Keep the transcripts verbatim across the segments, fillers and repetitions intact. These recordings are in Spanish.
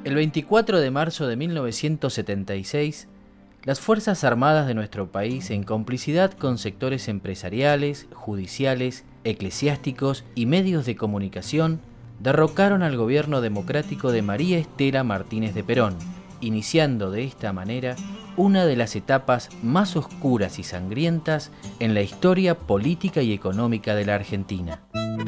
El veinticuatro de marzo de mil novecientos setenta y seis, las Fuerzas Armadas de nuestro país, en complicidad con sectores empresariales, judiciales, eclesiásticos y medios de comunicación, derrocaron al gobierno democrático de María Estela Martínez de Perón, iniciando de esta manera una de las etapas más oscuras y sangrientas en la historia política y económica de la Argentina.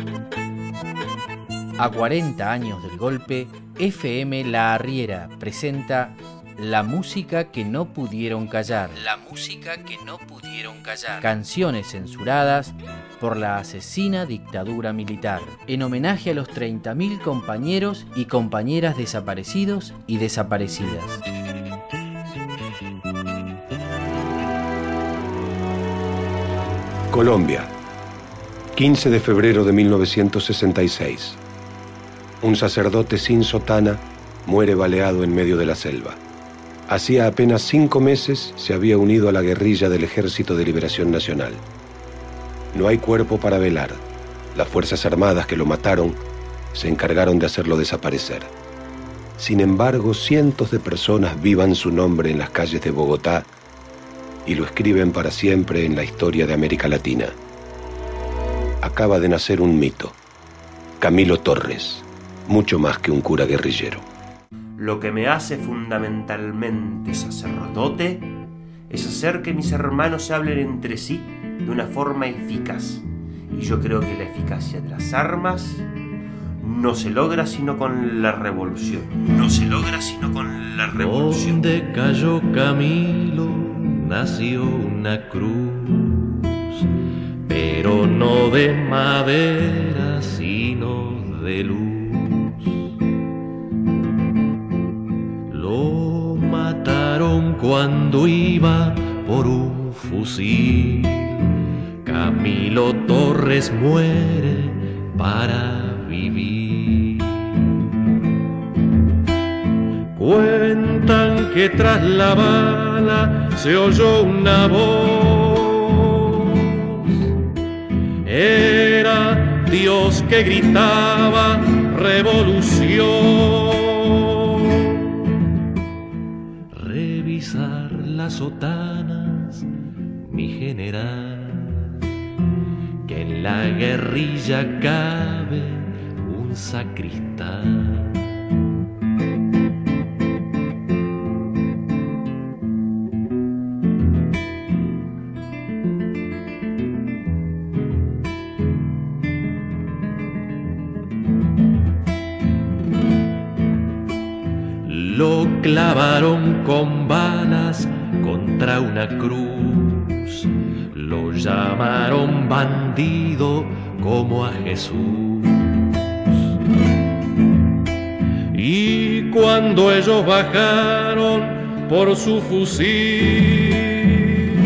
A cuarenta años del golpe, F M La Arriera presenta La música que no pudieron callar. La música que no pudieron callar. Canciones censuradas por la asesina dictadura militar, en homenaje a los treinta mil compañeros y compañeras desaparecidos y desaparecidas. Colombia, quince de febrero de mil novecientos sesenta y seis. Un sacerdote sin sotana muere baleado en medio de la selva. Hacía apenas cinco meses se había unido a la guerrilla del Ejército de Liberación Nacional. No hay cuerpo para velar. Las Fuerzas Armadas que lo mataron se encargaron de hacerlo desaparecer. Sin embargo, cientos de personas vivan su nombre en las calles de Bogotá y lo escriben para siempre en la historia de América Latina. Acaba de nacer un mito. Camilo Torres, mucho más que un cura guerrillero. Lo que me hace fundamentalmente sacerdote es hacer que mis hermanos hablen entre sí de una forma eficaz. Y yo creo que la eficacia de las armas no se logra sino con la revolución. No se logra sino con la revolución. Donde cayó Camilo nació una cruz, pero no de madera sino de luz. Lo mataron cuando iba por un fusil. Camilo Torres muere para vivir. Cuentan que tras la bala se oyó una voz. Era Dios que gritaba revolución. Revisar las sotanas, mi general, que en la guerrilla cabe un sacristán. Lo clavaron con balas contra una cruz. Lo llamaron bandido como a Jesús. Y cuando ellos bajaron por su fusil,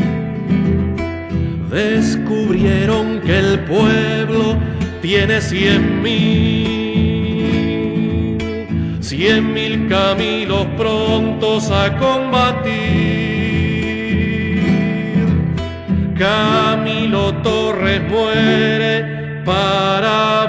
descubrieron que el pueblo tiene cien mil. Cien mil Camilos prontos a combatir. Camilo Torres muere para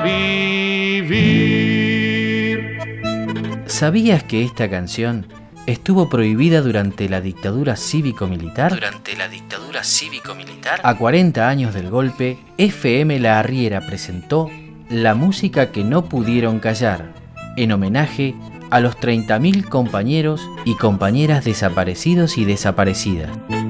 vivir. ¿Sabías que esta canción estuvo prohibida durante la dictadura cívico-militar? ¿Durante la dictadura cívico-militar? A cuarenta años del golpe, F M La Arriera presentó La música que no pudieron callar, en homenaje a los treinta mil compañeros y compañeras desaparecidos y desaparecidas.